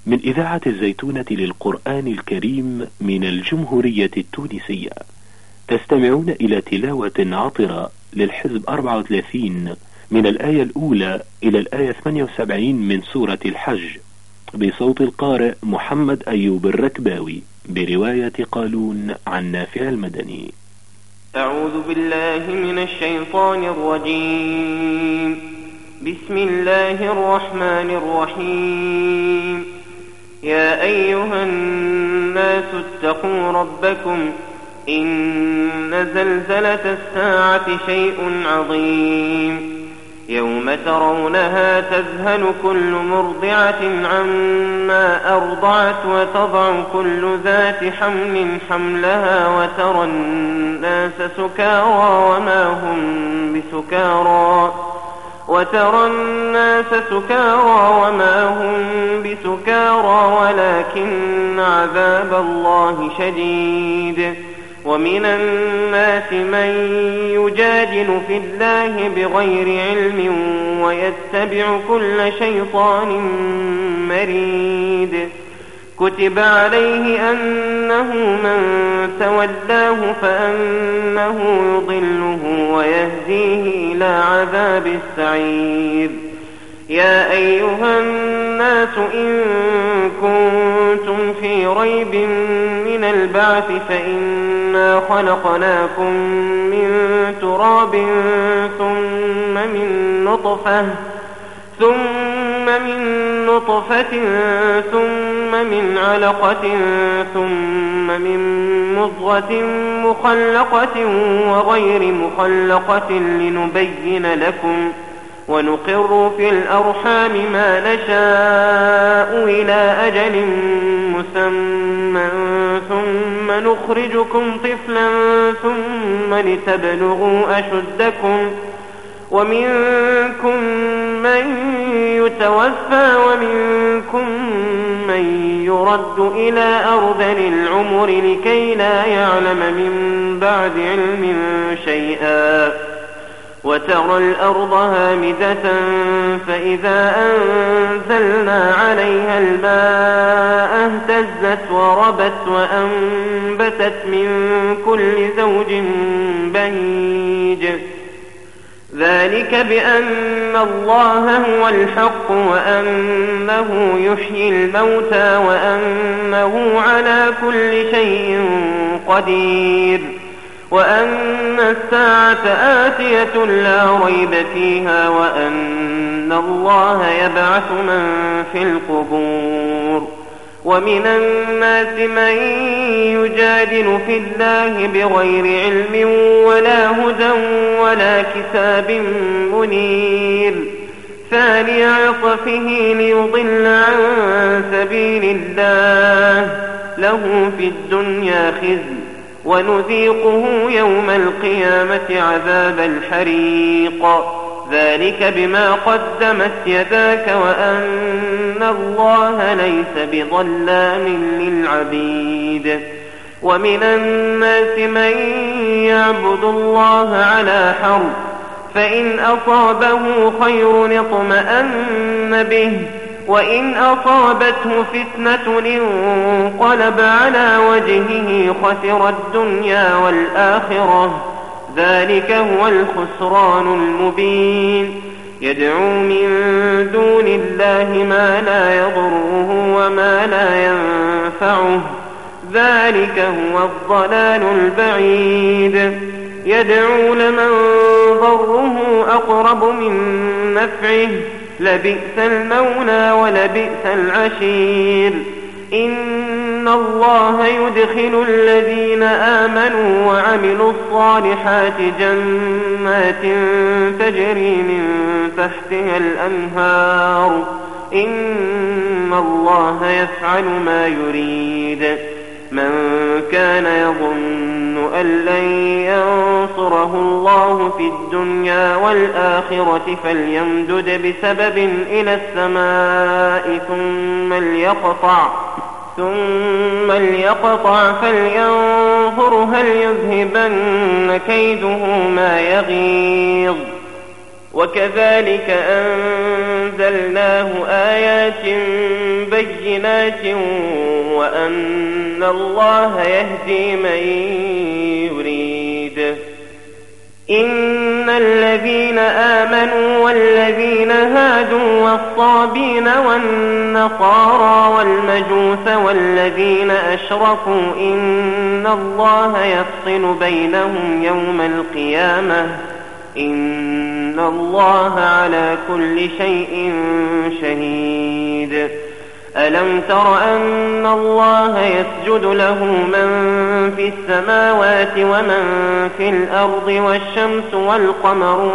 من إذاعة الزيتونة للقرآن الكريم من الجمهورية التونسية. تستمعون إلى تلاوة عطرة للحزب 34 من الآية الأولى إلى الآية 78 من سورة الحج، بصوت القارئ محمد أيوب الركباوي، برواية قالون عن نافع المدني. أعوذ بالله من الشيطان الرجيم. بسم الله الرحمن الرحيم. يا أيها الناس اتقوا ربكم إن زلزلة الساعة شيء عظيم. يوم ترونها تذهل كل مرضعة عما أرضعت وتضع كل ذات حمل حملها وترى الناس سكارى وما هم بسكارى ولكن عذاب الله شديد. ومن الناس من يجادل في الله بغير علم ويتبع كل شيطان مريد. كتب عليه أنه من تولاه فأنه يضله ويهديه إلى عذاب السعير. يا أيها الناس إن كنتم في ريب من البعث فإنا خلقناكم من تراب ثم من نطفة ثم من علقة ثم من مضغة مخلقة وغير مخلقة لنبين لكم، ونقر في الأرحام ما نشاء إلى أجل مسمى ثم نخرجكم طفلا ثم لتبلغوا أشدكم، ومنكم من يتوفى ومنكم من يرد إلى أرذل العمر لكي لا يعلم من بعد علم شيئا. وترى الأرض هامدة فإذا أنزلنا عليها الماء اهتزت وربت وأنبتت من كل زوج بهيج. ذلك بأن الله هو الحق وأنه يحيي الموتى وأنه على كل شيء قدير، وأن الساعة آتية لا ريب فيها، وأن الله يبعث من في القبور. ومن الناس من يجادل في الله بغير علم ولا هدى ولا كتاب منير، ثاني عطفه ليضل عن سبيل الله، له في الدنيا خزي ونذيقه يوم القيامة عذاب الحريق. ذلك بما قدمت يداك وأن الله ليس بظلام للعبيد. ومن الناس من يعبد الله على حرف، فإن أصابه خير اطمأن به، وإن أصابته فتنة انقلب على وجهه خسر الدنيا والآخرة. ذلك هو الخسران المبين. يدعو من دون الله ما لا يضره وما لا ينفعه، ذلك هو الضلال البعيد. يدعو لمن ضره أقرب من نفعه، لبئس المولى ولبئس العشير. إن الله يدخل الذين آمنوا وعملوا الصالحات جنات تجري من تحتها الأنهار، إن الله يفعل ما يريد. من كان يظن أن لن ينصره الله في الدنيا والآخرة فليمدد بسبب إلى السماء ثم ليقطع فلينظر هل يذهبن كيده ما يغيظ. وكذلك أنزل أنزلناه آيات بينات وأن الله يهدي من يريد. إن الذين آمنوا والذين هادوا والصابين والنصارى والمجوس والذين أشركوا إن الله يفصل بينهم يوم القيامة إن الله على كل شيء شهيد. ألم تر أن الله يسجد له من في السماوات ومن في الأرض والشمس والقمر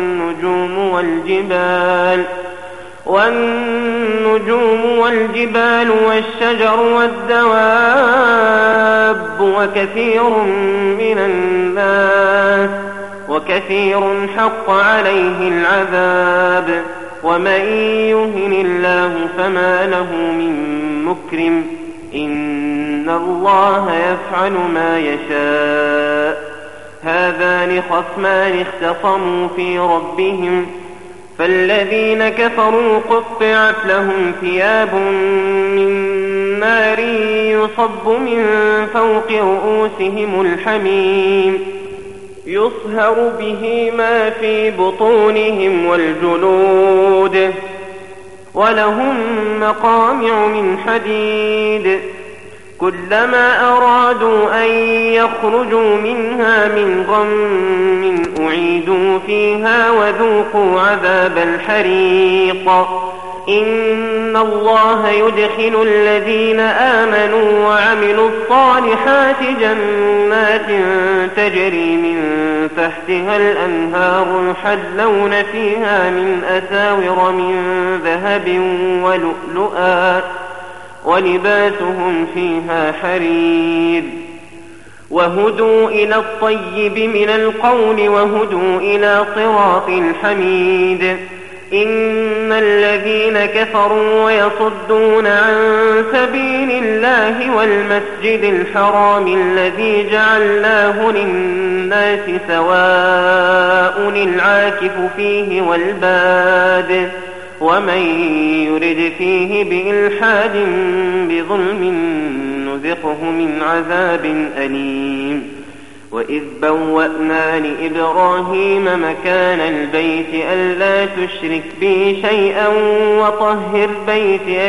والنجوم والجبال والشجر والدواب وكثير حق عليه العذاب ومن يهن الله فما له من مكرم إن الله يفعل ما يشاء. هذان خصمان اختصموا في ربهم فالذين كفروا قطعت لهم ثياب من نار يصب من فوق رؤوسهم الحميم يصهر به ما في بطونهم والجلود ولهم مقامع من حديد كلما أرادوا أن يخرجوا منها من غم أعيدوا فيها وذوقوا عذاب الحريق. إن الله يدخل الذين آمنوا وعملوا الصالحات جنات تجري من تحتها الأنهار يحلون فيها من أساور من ذهب ولؤلؤا ولباسهم فيها حرير. وهدوا إلى الطيب من القول وهدوا إلى صراط الحميد. إن الذين كفروا ويصدون عن سبيل الله والمسجد الحرام الذي جعلناه للناس سواء العاكف فيه والباد ومن يرد فيه بإلحاد بظلم نذقه من عذاب أليم. وإذ بوأنا لإبراهيم مكان البيت ألا تشرك بي شيئا وطهر بيتي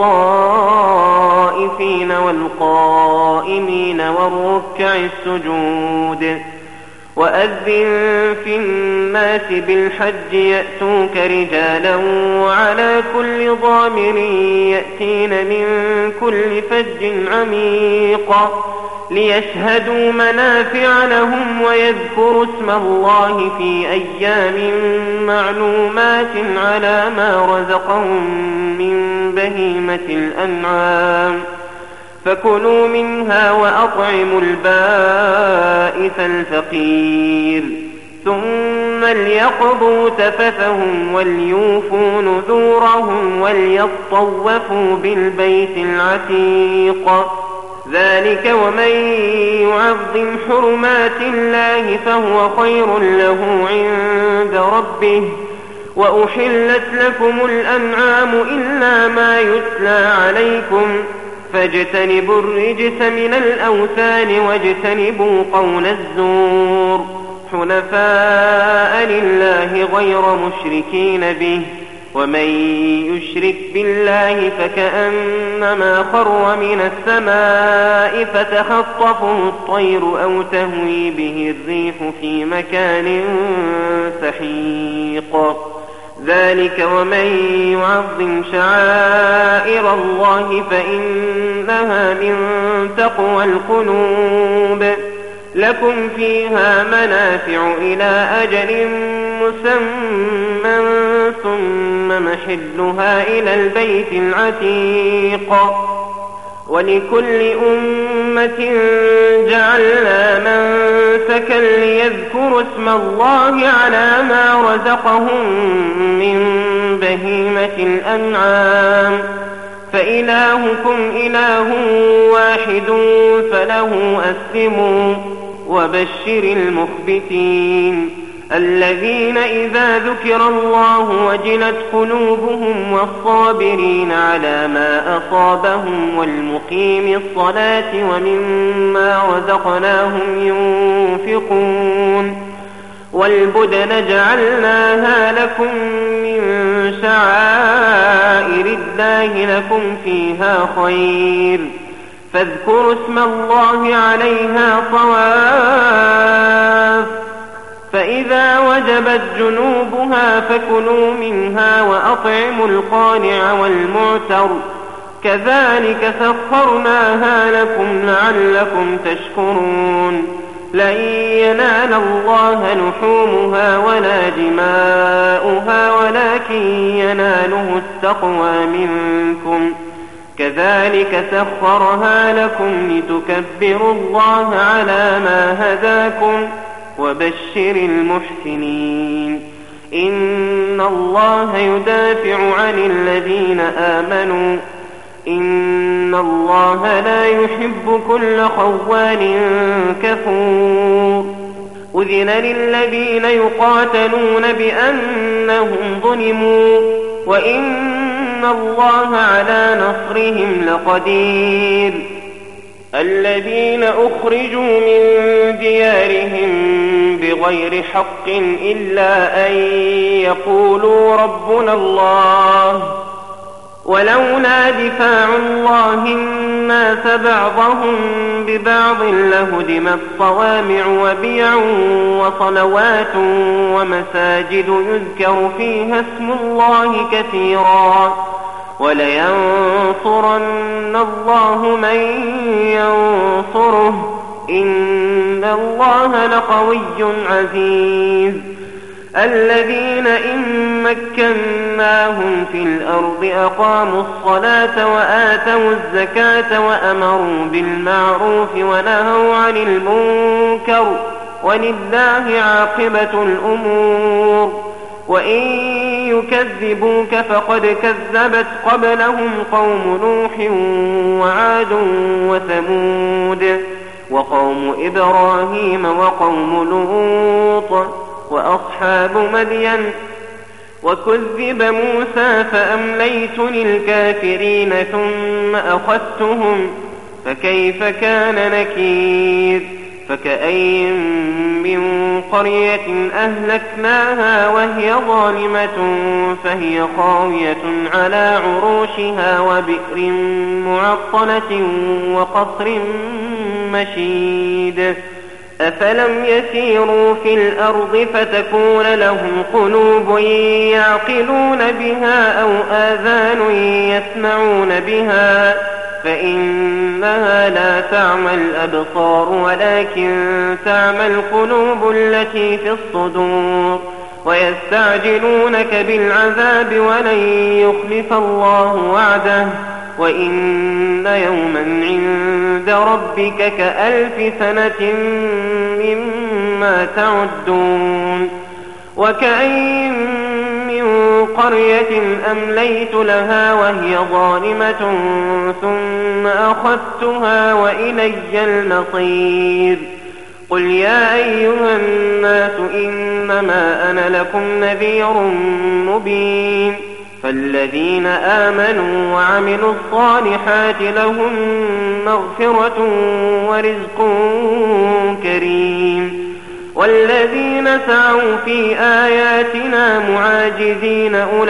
للطائفين والقائمين والركع السجود. وأذن في الناس بالحج يأتوك رجالا وعلى كل ضامر يأتين من كل فج عميق ليشهدوا منافع لهم ويذكروا اسم الله في أيام معلومات على ما رزقهم من بهيمة الأنعام فكلوا منها وأطعموا البائس الفقير ثم ليقضوا تفثهم وليوفوا نذورهم وليطوفوا بالبيت العتيق. ذلك ومن يعظم حرمات الله فهو خير له عند ربه. وأحلت لكم الأنعام إلا ما يتلى عليكم فاجتنبوا الرجس من الأوثان واجتنبوا قول الزور حنفاء لله غير مشركين به. ومن يشرك بالله فكأنما خر من السماء فتخطفه الطير أو تهوي به الريح في مكان سحيق. ذلك ومن يعظم شعائر الله فإنها من تقوى القلوب. لكم فيها منافع إلى أجل مسمى ثم محلها إلى البيت العتيق. ولكل أمة جعلنا منسكا ليذكروا اسم الله على ما رزقهم من بهيمة الأنعام فإلهكم إله واحد فله أسلموا وبشر المخبتين. الذين إذا ذكر الله وجلت قلوبهم والصابرين على ما أصابهم والمقيم الصلاة ومما رزقناهم ينفقون والبدن جعلناها لكم من شعائر الله لكم فيها خير فاذكروا اسم الله عليها صواف فإذا وجبت جنوبها فكلوا منها وأطعموا القانع والمعتر كذلك سخرناها لكم لعلكم تشكرون لن ينال الله لحومها ولا دماؤها ولكن يناله التقوى منكم كذلك سخرها لكم لتكبروا الله على ما هداكم وبشر المحسنين إن الله يدافع عن الذين آمنوا إن الله لا يحب كل خوان كفور أذن للذين يقاتلون بأنهم ظلموا وإن الله على نصرهم لقدير الذين أخرجوا من ديارهم بغير حق إلا أن يقولوا ربنا الله ولولا دفاع الله الناس بعضهم ببعض لهدمت صوامع وبيع وصلوات ومساجد يذكر فيها اسم الله كثيرا ولينصرن الله من ينصره إن الله لقوي عزيز الذين إن مكناهم في الأرض أقاموا الصلاة وآتوا الزكاة وأمروا بالمعروف ونهوا عن المنكر ولله عاقبة الأمور وإن يكذبوك فقد كذبت قبلهم قوم نوح وعاد وثمود وقوم إبراهيم وقوم لوط وأصحاب مدين وكذب موسى فأمليت للكافرين ثم أخذتهم فكيف كان نكير فكأين من قرية أهلكناها وهي ظالمة فهي خاوية على عروشها وبئر معطلة وقصر مشيد أفلم يسيروا في الأرض فتكون لهم قلوب يعقلون بها أو آذان يسمعون بها فإنها لا تعمى الأبصار ولكن تعمى القلوب التي في الصدور ويستعجلونك بالعذاب ولن يخلف الله وعده وإن يوما عند ربك كألف سنة مما تعدون وكأين من قرية أمليت لها وهي ظالمة ثم أخذتها وإلي المصير قل يا أيها الناس إنما أنا لكم نذير مبين فالذين آمنوا وعملوا الصالحات لهم مغفرة ورزق كريم والذين سعوا في آياتنا معاجزين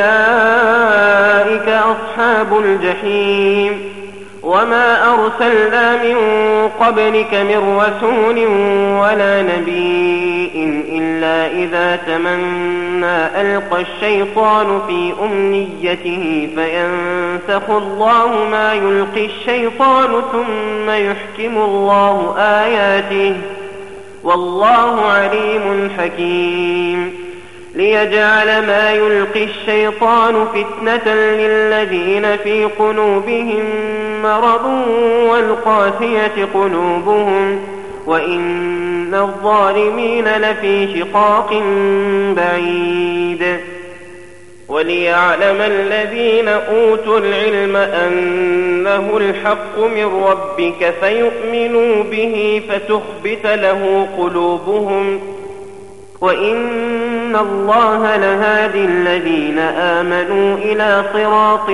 أولئك أصحاب الجحيم وما أرسلنا من قبلك من رسول ولا نبي إلا إذا تمنى ألقى الشيطان في أمنيته فينسخ الله ما يلقي الشيطان ثم يحكم الله آياته والله عليم حكيم ليجعل ما يلقي الشيطان فتنة للذين في قلوبهم مرض والقاسية قلوبهم وإن الظالمين لفي شقاق بعيد وليعلم الذين أوتوا العلم أنه الحق من ربك فيؤمنوا به فتخبت له قلوبهم وإن الله لهادي الذين آمنوا إلى صراط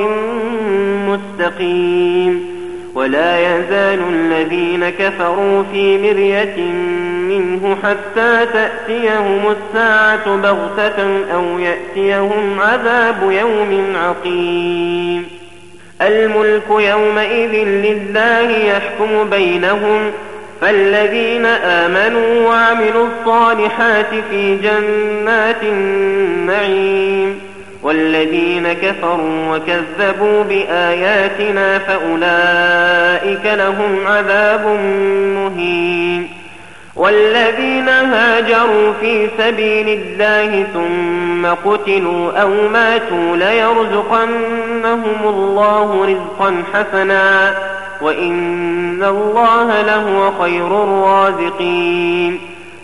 مستقيم. ولا يزال الذين كفروا في مرية منه حتى تأتيهم الساعة بغتة أو يأتيهم عذاب يوم عقيم. الملك يومئذ لله يحكم بينهم، فالذين آمنوا وعملوا الصالحات في جنات النعيم، والذين كفروا وكذبوا بآياتنا فأولئك لهم عذاب مهين. والذين هاجروا في سبيل الله ثم قتلوا أو ماتوا ليرزقنهم الله رزقا حسنا وإن الله لهو خير الرازقين.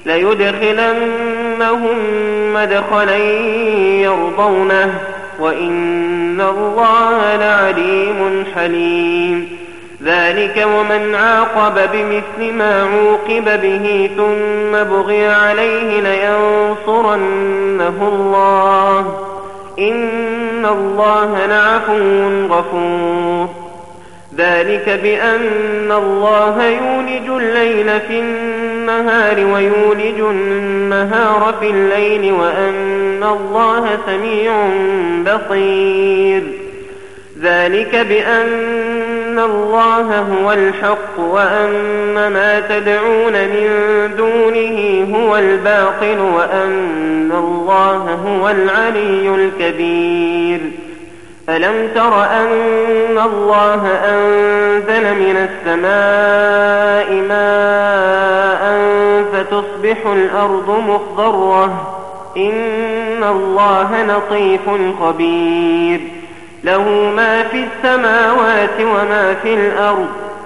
ليدخلنهم مدخلا يرضونه وإن الله لعليم حليم. ذلك ومن عاقب بمثل ما عوقب به ثم بغي عليه لينصرنه الله إن الله لعفو غفور. ذلك بأن الله يولج الليل في النهار ويولج النهار في الليل وأن الله سميع بصير. ذلك بأن الله هو الحق وأن ما تدعون من دونه هو الباطل وأن الله هو العلي الكبير. ألم تر أن الله أنزل من السماء ماء فتصبح الأرض مخضرة إن الله لطيف خبير. له ما في السماوات وما في الأرض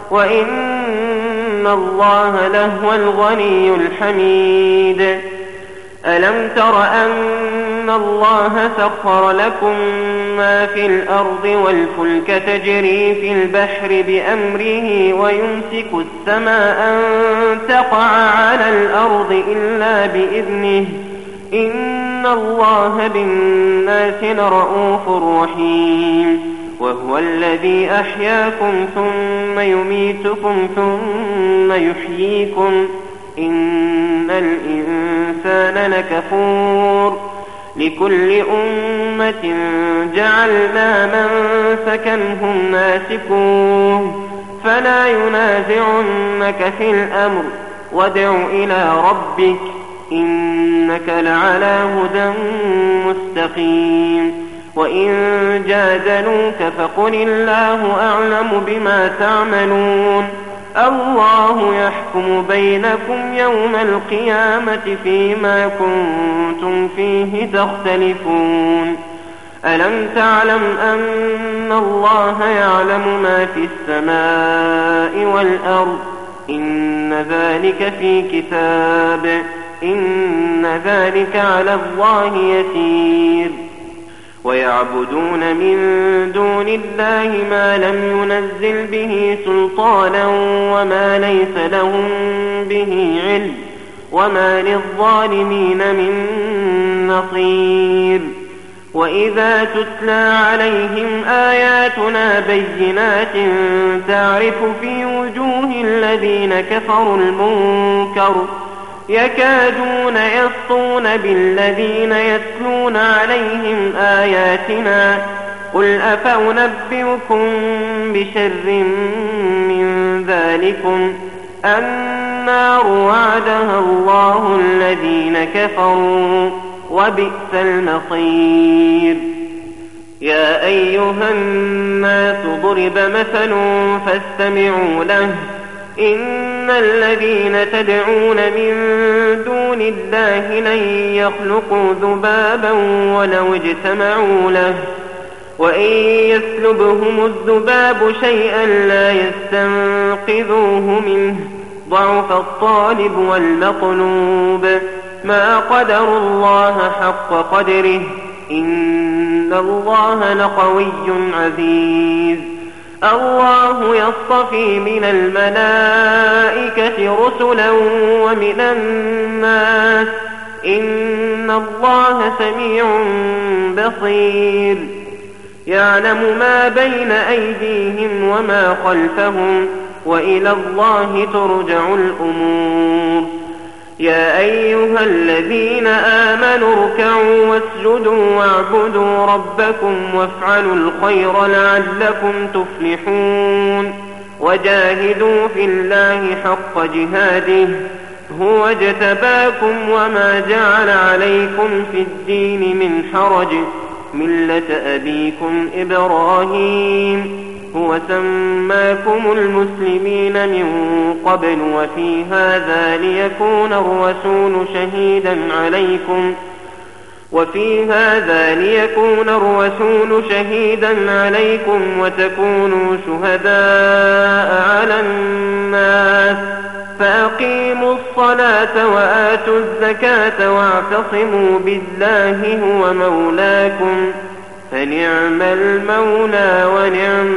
وإن الله لهو الغني الحميد. ألم تر أن الله سخر لكم ما في الأرض والفلك تجري في البحر بأمره ويمسك السماء أن تقع على الأرض إلا بإذنه إن الله بالناس لرءوف رحيم. وهو الذي أحياكم ثم يميتكم ثم يحييكم إن الإنسان لكفور. لكل أمة جعلنا منسكا هم ناسكوه فلا ينازعنك في الأمر وادع إلى ربك إنك لعلى هدى مستقيم. وإن جادلوك فقل الله أعلم بما تعملون الله يحكم بينكم يوم القيامة فيما كنتم فيه تختلفون. ألم تعلم أن الله يعلم ما في السماء والأرض إن ذلك في كتاب إن ذلك على الله يسير. ويعبدون من دون الله ما لم ينزل به سلطانا وما ليس لهم به علم وما للظالمين من نصير. وإذا تتلى عليهم آياتنا بينات تعرف في وجوه الذين كفروا المنكر يكادون يسطون بالذين يتلون عليهم آياتنا قل أفأنبئكم بشر من ذلكم النار وعدها الله الذين كفروا وبئس المصير. يا أيها الناس ضرب مثل فاستمعوا له إن الذين تدعون من دون الله لن يخلقوا ذبابا ولو اجتمعوا له وإن يسلبهم الذباب شيئا لا يستنقذوه منه ضعف الطالب والمطلوب ما قدروا الله حق قدره إن الله لقوي عزيز. الله يصطفي من الملائكة رسلا ومن الناس إن الله سميع بصير يعلم ما بين أيديهم وما خلفهم وإلى الله ترجع الأمور يا أيها الذين آمنوا اركعوا واسجدوا واعبدوا ربكم وافعلوا الخير لعلكم تفلحون وجاهدوا في الله حق جهاده هو اجتباكم وما جعل عليكم في الدين من حرج ملة أبيكم إبراهيم هو سماكم المسلمين من قبل وفي هذا ليكون الرسول شهيدا عليكم وتكونوا شهداء على الناس فأقيموا الصلاة وآتوا الزكاة واعتصموا بالله هو مولاكم فنعم المولى ونعم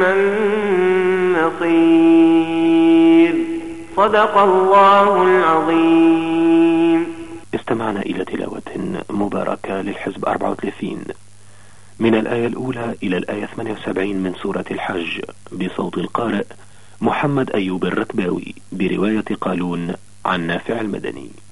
النصير صدق الله العظيم. استمعنا إلى تلاوة مباركة للحزب 34 من الآية الأولى إلى الآية 78 من سورة الحج بصوت القارئ محمد أيوب الرتباوي برواية قالون عن نافع المدني.